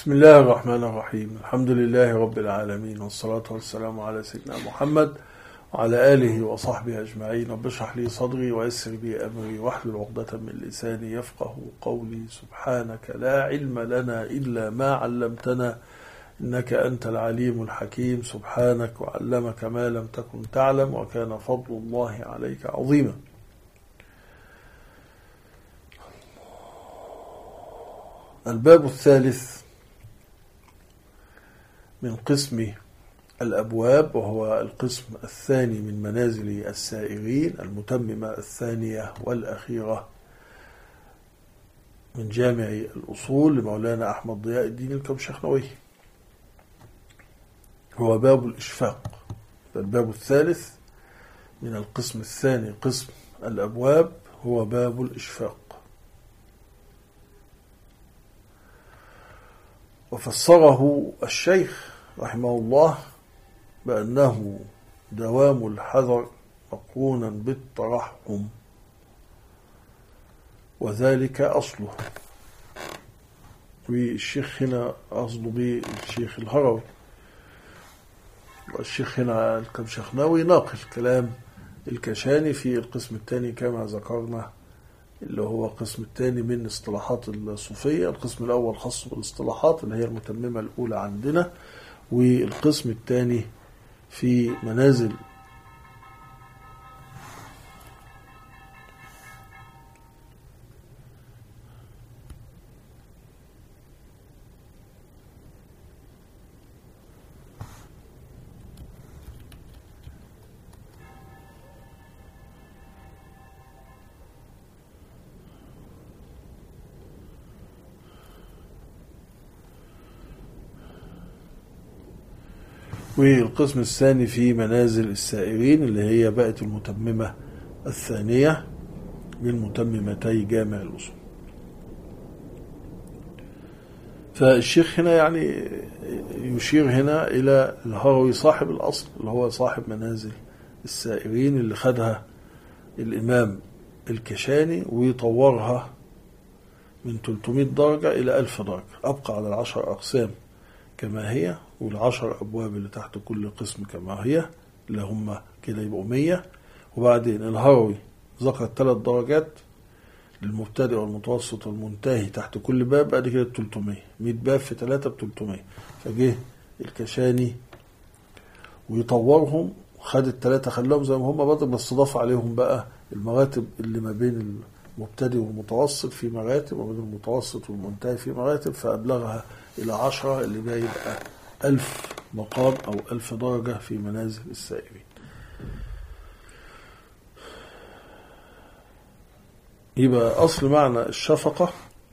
بسم الله الرحمن الرحيم. الحمد لله رب العالمين، والصلاة والسلام على سيدنا محمد وعلى آله وصحبه أجمعين. رب اشرح لي صدري ويسر لي أمري واحلل عقدة من لساني يفقه قولي. سبحانك لا علم لنا إلا ما علمتنا إنك أنت العليم الحكيم. سبحانك وعلمك ما لم تكن تعلم وكان فضل الله عليك عظيما. الباب الثالث من قسم الأبواب، وهو القسم الثاني من منازل السائرين، المتممة الثانية والأخيرة من جامع الأصول لمولانا أحمد ضياء الدين الكمشخنوي، هو باب الإشفاق. الباب الثالث من القسم الثاني قسم الأبواب هو باب الإشفاق. وفسره الشيخ رحمه الله بأنه دوام الحذر مقرونا بالترحم، وذلك أصله. والشيخ هنا أصله بالشيخ الهروي، والشيخ هنا الكمشخنوي ناقل كلام الكشاني في القسم الثاني كما ذكرنا، اللي هو القسم الثاني من اصطلاحات الصوفية. القسم الأول خاص بالاصطلاحات اللي هي المتممة الأولى عندنا، والقسم الثاني في منازل والقسم الثاني في منازل السائرين، اللي هي بقت المتممة الثانية من متممتي جامع الأصول. فالشيخ هنا يعني يشير هنا إلى الهروي صاحب الأصل، اللي هو صاحب منازل السائرين، اللي خدها الإمام الكشاني ويطورها من 300 درجة إلى 1000 درجة، أبقى على 10 أقسام كما هي، وال10 أبواب اللي تحت كل قسم كما هي، اللي هم كده يبقوا 100. وبعدين الهروي ذكر 3 درجات للمبتدئ والمتوسط والمنتهي تحت كل باب، بعد كده 300 100 باب في 3 ب300. فجه الكشاني ويطورهم، خد ال3 خلاهم زي ما هم بدل، بس ضاف عليهم بقى المراتب اللي ما بين المبتدئ والمتوسط في مراتب، وبين المتوسط والمنتهي في مراتب، فأبلغها إلى 10، اللي ده يبقى 1000 مقام أو 1000 درجة في منازل السائرين. يبقى أصل معنى الشفقة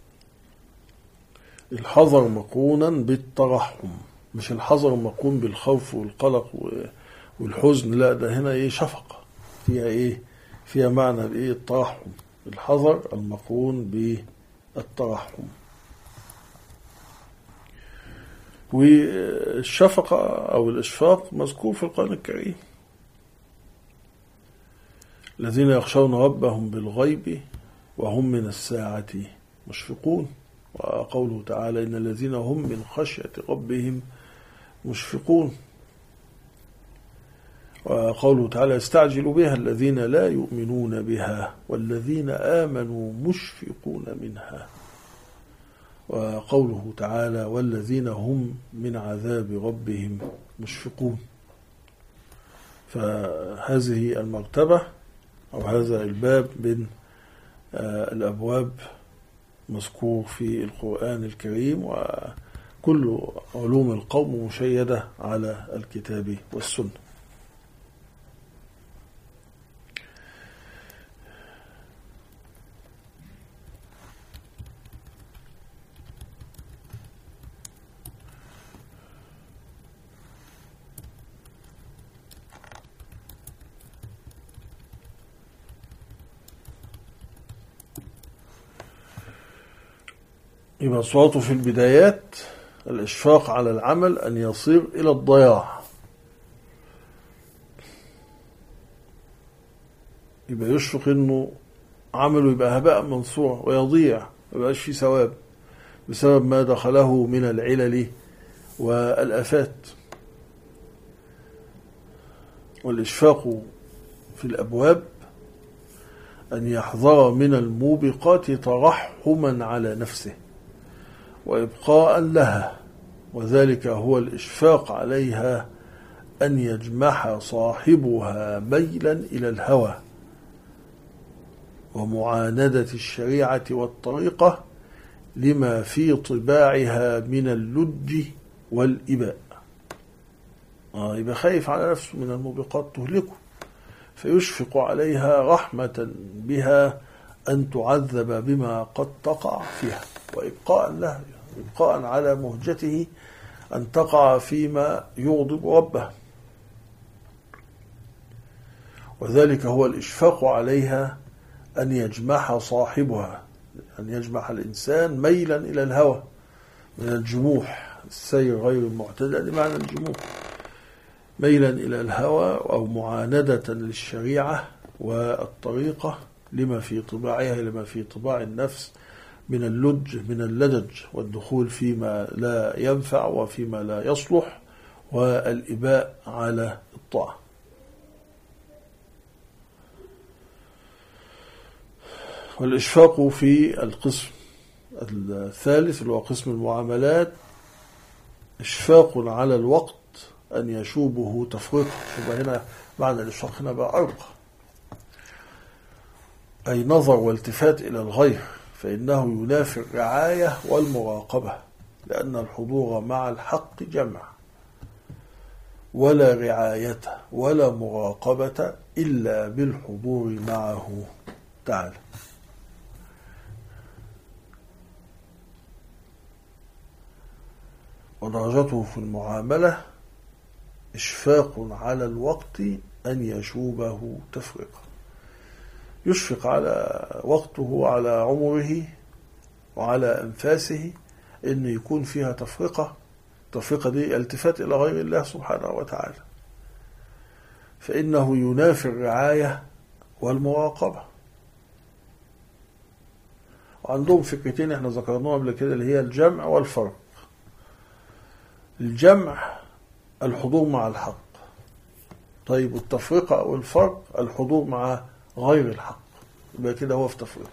الحذر مقرونا بالترحم، مش الحذر مقرون بالخوف والقلق والحزن، لا، ده هنا إيه؟ شفقة فيها إيه؟ فيها معنى الإيه؟ الترحم، الحذر المقرون بالترحم. والشفقة أو الإشفاق مذكور في القرآن الكريم: الذين يخشون ربهم بالغيب وهم من الساعة مشفقون. وقوله تعالى: إن الذين هم من خشية ربهم مشفقون. وقوله تعالى: يستعجل بها الذين لا يؤمنون بها والذين آمنوا مشفقون منها. وقوله تعالى: والذين هم من عذاب ربهم مشفقون. فهذه المرتبة أو هذا الباب من الأبواب مذكور في القرآن الكريم، وكل علوم القوم مشيدة على الكتاب والسنة. يبقى صواته في البدايات الإشفاق على العمل أن يصير إلى الضياع، يبقى يشفق إنه عمله يبقى هباء منصورا ويضيع، ما يبقاش فيه ثواب. بسبب ما دخله من العلل والآفات. والإشفاق في الأبواب أن يحذر من الموبقات ترحما على نفسه وإبقاء لها، وذلك هو الإشفاق عليها أن يجمح صاحبها ميلا إلى الهوى ومعاندة الشريعة والطريقة لما في طباعها من اللج والإباء. يبقى خايف على نفسه من الموبقات تهلكه، فيشفق عليها رحمة بها أن تعذب بما قد تقع فيها، وإبقاء لها، إبقاء على مهجته أن تقع فيما يغضب ربه. وذلك هو الإشفاق عليها أن يجمح صاحبها، أن يجمح الإنسان ميلا إلى الهوى من الجموح، السير غير المعتدل بمعنى الجموح، ميلا إلى الهوى أو معاندة للشريعة والطريقة لما في طباعها، لما في طباع النفس من اللجج والدخول فيما لا ينفع وفيما لا يصلح، والإباء على الطاعة. والإشفاق في القسم الثالث اللي هو قسم المعاملات إشفاق على الوقت أن يشوبه تفرقة. هنا معنى الإشفاق هنا بقى أرقى، أي نظر والتفات إلى الغير، فإنه ينافي الرعاية والمراقبة، لأن الحضور مع الحق جمع، ولا رعاية ولا مراقبة إلا بالحضور معه تعالى. ودرجته في المعاملة إشفاق على الوقت أن يشوبه تفرقة، يشفق على وقته وعلى عمره وعلى أنفاسه أن يكون فيها تفرقة. التفرقة دي التفات إلى غير الله سبحانه وتعالى، فإنه ينافي الرعاية والمراقبة. وعندهم فكرتين احنا ذكرناهم قبل كده، اللي هي الجمع والفرق. الجمع الحضور مع الحق، طيب التفرقة أو الفرق الحضور مع غير الحق، يبقى كده هو في تفرقة.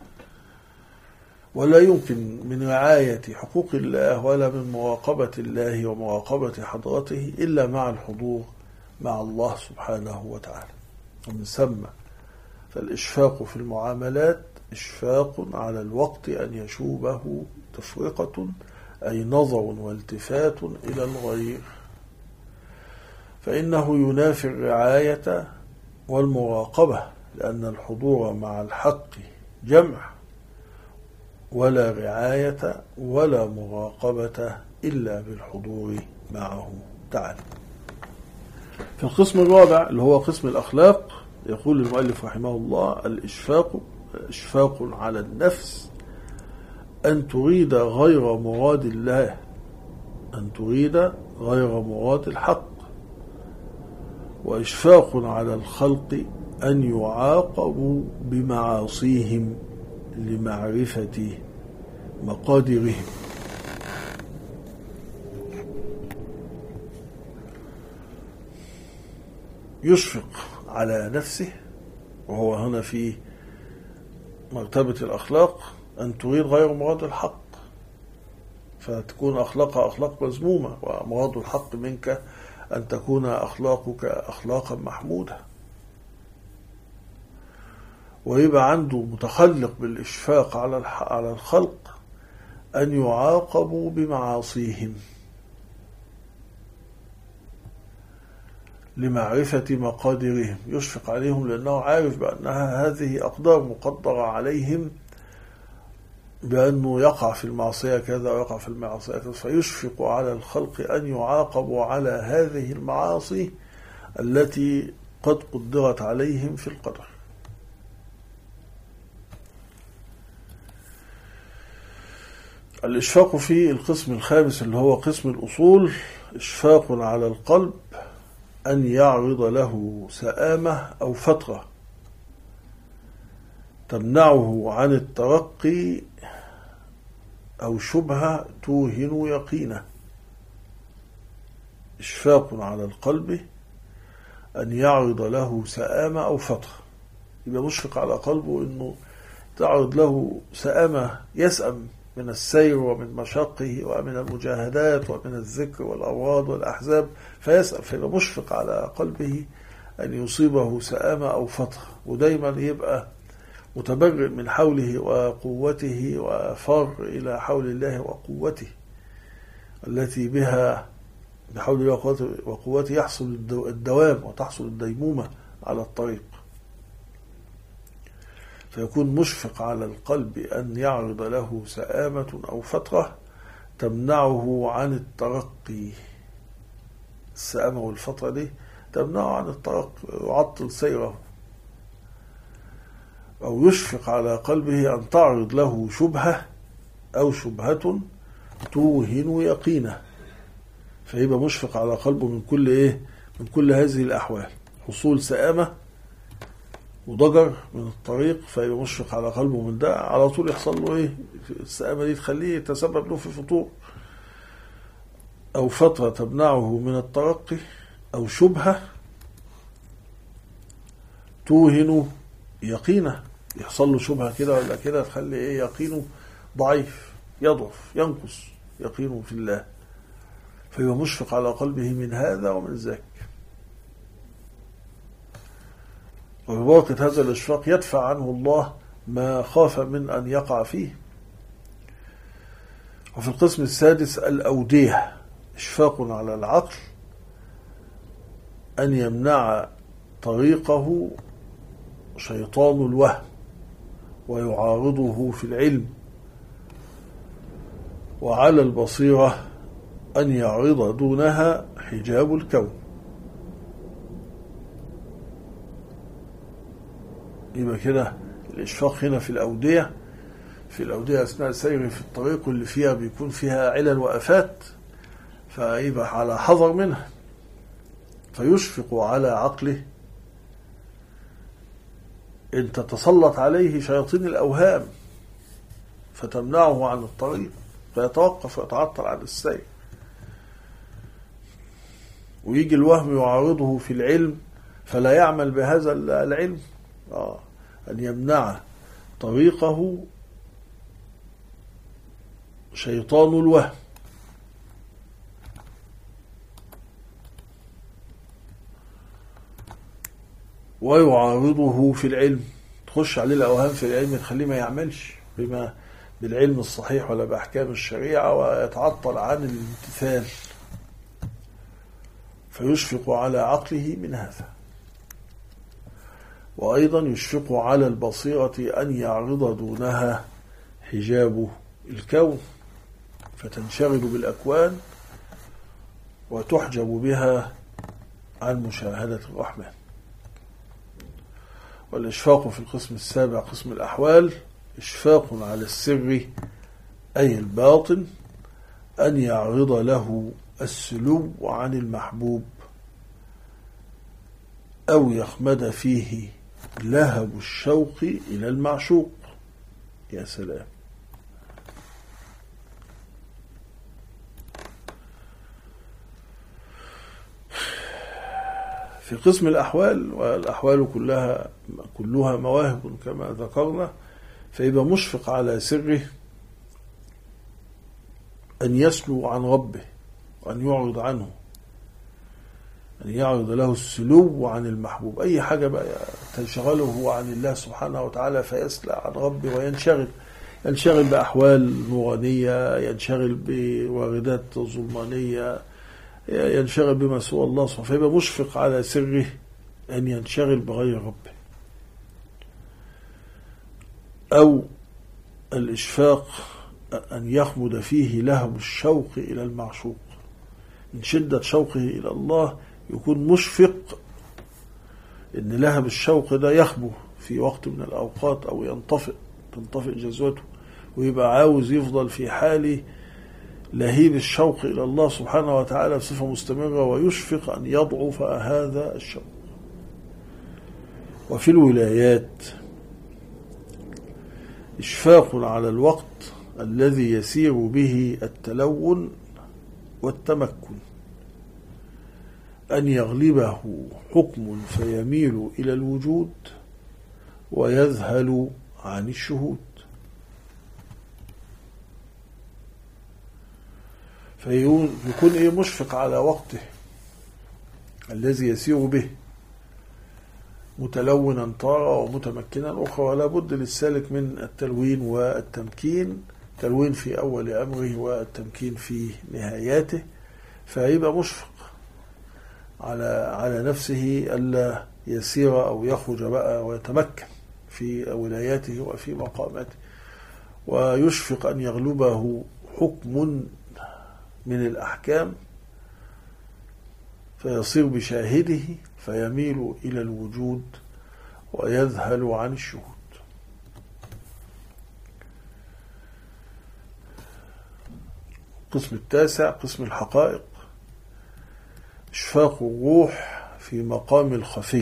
ولا يمكن من رعاية حقوق الله ولا من مراقبة الله ومراقبة حضرته إلا مع الحضور مع الله سبحانه وتعالى. ومن ثم فالإشفاق في المعاملات إشفاق على الوقت أن يشوبه تفرقة، أي نظر والتفات إلى الغير، فإنه ينافي الرعاية والمراقبة، لأن الحضور مع الحق جمع، ولا رعاية ولا مراقبة إلا بالحضور معه تعالى. في القسم الرابع اللي هو قسم الأخلاق، يقول المؤلف رحمه الله: الإشفاق إشفاق على النفس أن تريد غير مراد الله، أن تريد غير مراد الحق. وإشفاق على الخلق أن يعاقبوا بمعاصيهم لمعرفة مقادرهم. يشفق على نفسه، وهو هنا في مرتبة الأخلاق، أن تريد غير مراد الحق، فتكون أخلاقها أخلاق مذمومة، ومراد الحق منك أن تكون أخلاقك أخلاقا محمودة. ويبقى عنده متخلق بالإشفاق على الخلق أن يعاقبوا بمعاصيهم لمعرفة مقادرهم. يشفق عليهم لأنه عارف بأنها هذه أقدار مقدرة عليهم، بأنه يقع في المعصية كذا ويقع في المعصية كذا، فيشفق على الخلق أن يعاقبوا على هذه المعاصي التي قد قدرت عليهم في القدر. الإشفاق في القسم الخامس اللي هو قسم الأصول، إشفاق على القلب أن يعرض له سآمة أو فترة تمنعه عن الترقي أو شبهة توهن يقينه. إشفاق على القلب أن يعرض له سآمة أو فترة، يبقى مشفق على قلبه أنه تعرض له سآمة، يسأم من السير ومن مشاقه ومن المجاهدات ومن الذكر والأوراد والأحزاب، فيسأم، فيبقى مشفق على قلبه أن يصيبه سآمة أو فترة، ودايما يبقى متبرئ من حوله وقوته وفر إلى حول الله وقوته التي بها بحول الله وقوته يحصل الدوام وتحصل الديمومة على الطريق. فيكون مشفق على القلب أن يعرض له سآمة أو فترة تمنعه عن الترقي. السآمة والفترة دي تمنعه عن الترقي، يعطل سيره. أو يشفق على قلبه أن تعرض له شبهة أو شبهة توهن يقينه، فيبقى مشفق على قلبه من كل من كل هذه الأحوال، حصول سآمة وضجر من الطريق، فيبقى مشفق على قلبه من ده، على طول يحصل له السآمة دي تخليه يتسبب له في فطور. أو فترة تمنعه من الترقي، أو شبهة توهن يقينه، يحصل له شبهة كده ولا كده تخلي يقينه ضعيف، يضعف، ينقص يقينه في الله، فيبقى مشفق على قلبه من هذا ومن ذاك. وبواقع هذا الإشفاق يدفع عنه الله ما خاف من أن يقع فيه. وفي القسم السادس الأودية، إشفاق على العقل أن يمنع طريقه شيطان الوهم ويعارضه في العلم، وعلى البصيرة أن يعرض دونها حجاب الكون. يبقى كده الإشفاق هنا في الأودية، أثناء سيره في الطريق اللي فيها بيكون فيها علل وآفات، فيبقى على حذر منها، فيشفق على عقله إن تتسلط عليه شياطين الأوهام فتمنعه عن الطريق، فيتوقف ويتعطل عن السير. ويجي الوهم يعارضه في العلم فلا يعمل بهذا العلم، أن يمنع طريقه شيطان الوهم ويعارضه في العلم، تخش عليه الأوهام في العلم تخليه ما يعملش بالعلم الصحيح ولا بأحكام الشريعة، ويتعطل عن الامتثال، فيشفق على عقله من هذا. وأيضا يشفق على البصيرة أن يعرض دونها حجاب الكون، فتنشغل بالأكوان وتحجب بها عن مشاهدة الرحمن. والإشفاق في القسم السابع قسم الأحوال، إشفاق على السر أي الباطن أن يعرض له السلو عن المحبوب، أو يخمد فيه لهب الشوق إلى المعشوق. يا سلام! في قسم الأحوال، والأحوال كلها مواهب كما ذكرنا، فيبقى مشفق على سره أن يسلو عن ربه وأن يعرض عنه، أن يعرض له السلو عن المحبوب، أي حاجة بقى تنشغله عن الله سبحانه وتعالى فيسلع عن ربه وينشغل بأحوال نورانية، ينشغل بواردات ظلمانية، ينشغل بما سوى الله سبحانه، فيبقى مشفق على سره أن ينشغل بغير ربه. أو الإشفاق أن يخمد فيه لهب الشوق إلى المعشوق، من شدة شوقه إلى الله يكون مشفق إن لهب الشوق ده يخبو في وقت من الأوقات أو تنطفئ جذوته، ويبقى عاوز يفضل في حال لهيب الشوق إلى الله سبحانه وتعالى بصفة مستمرة، ويشفق أن يضعف هذا الشوق. وفي الولايات إشفاق على الوقت الذي يسير به التلون والتمكن، أن يغلبه حكم فيميل إلى الوجود ويذهل عن الشهود، فيكون مشفق على وقته الذي يسير به، متلونا تارة ومتمكنا أخرى. ولا بد للسالك من التلوين والتمكين، تلوين في أول أمره والتمكين في نهاياته، فيبقى مشفق على نفسه ألا يسير أو يخرج بقى ويتمكن في ولاياته وفي مقاماته، ويشفق أن يغلبه حكم من الأحكام فيصير بشاهده فيميل إلى الوجود ويذهل عن الشهود. القسم التاسع قسم الحقائق، إشفاق الروح في مقام الخفي،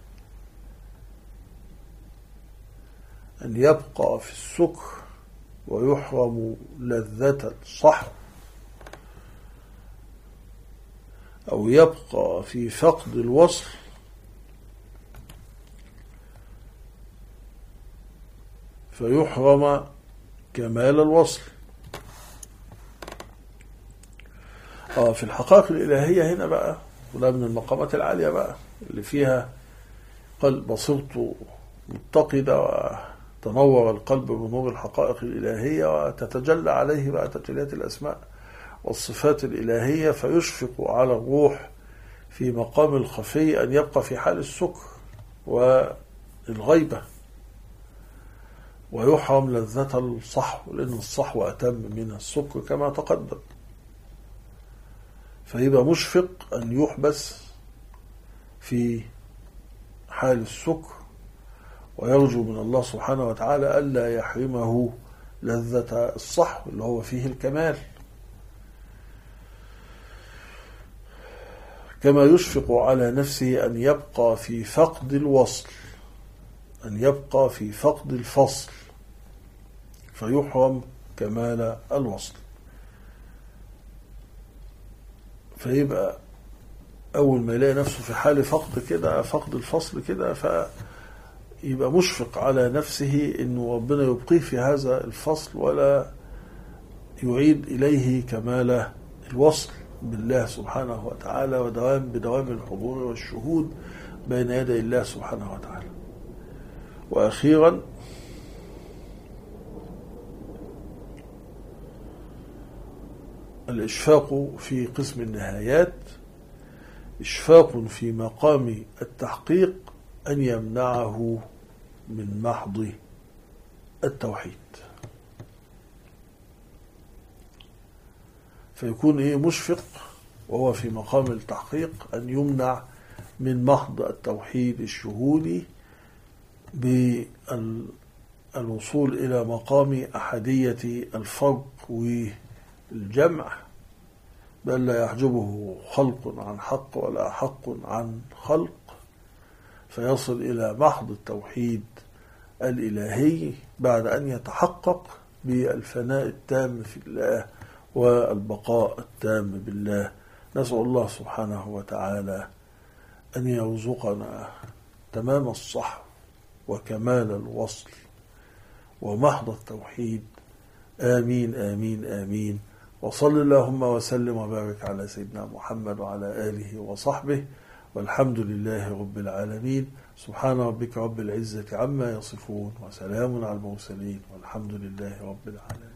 أن يبقى في السكر ويحرم لذة الصحو، أو يبقى في فقد الوصل فيحرم كمال الوصل. في الحقائق الإلهية هنا بقى، وده من المقامات العالية بقى اللي فيها قلب بصيرته متقدة وتنور القلب بنور الحقائق الإلهية وتتجلى عليه بقى تجليات الأسماء والصفات الإلهية، فيشفق على الروح في مقام الخفي أن يبقى في حال السكر والغيبة ويحرم لذة الصحو، لأن الصحو أتم من السكر كما تقدم. فيبقى مشفق أن يحبس في حال السكر ويرجو من الله سبحانه وتعالى ألا يحرمه لذة الصحو اللي هو فيه الكمال، كما يشفق على نفسه أن يبقى في فقد الوصل، أن يبقى في فقد الفصل فيحرم كمال الوصل. فيبقى أول ما يلاقي نفسه في حال فقد كده، فقد الفصل كده، فيبقى مشفق على نفسه إنه ربنا يبقيه في هذا الفصل ولا يعيد إليه كمال الوصل بالله سبحانه وتعالى، بدوام الحضور والشهود بين يدي الله سبحانه وتعالى. وأخيرا الإشفاق في قسم النهايات، إشفاق في مقام التحقيق أن يمنعه من محض التوحيد، فيكون مشفق وهو في مقام التحقيق أن يمنع من محض التوحيد الشهودي بالوصول إلى مقام أحدية الفرق والجمع، بل لا يحجبه خلق عن حق ولا حق عن خلق، فيصل إلى محض التوحيد الإلهي بعد أن يتحقق بالفناء التام في الله والبقاء التام بالله. نسأل الله سبحانه وتعالى أن يرزقنا تمام الصحو وكمال الوصل ومحض التوحيد، آمين آمين آمين. وصل اللهم وسلم وبارك على سيدنا محمد وعلى آله وصحبه، والحمد لله رب العالمين. سبحان ربك رب العزة عما يصفون، وسلام على المرسلين، والحمد لله رب العالمين.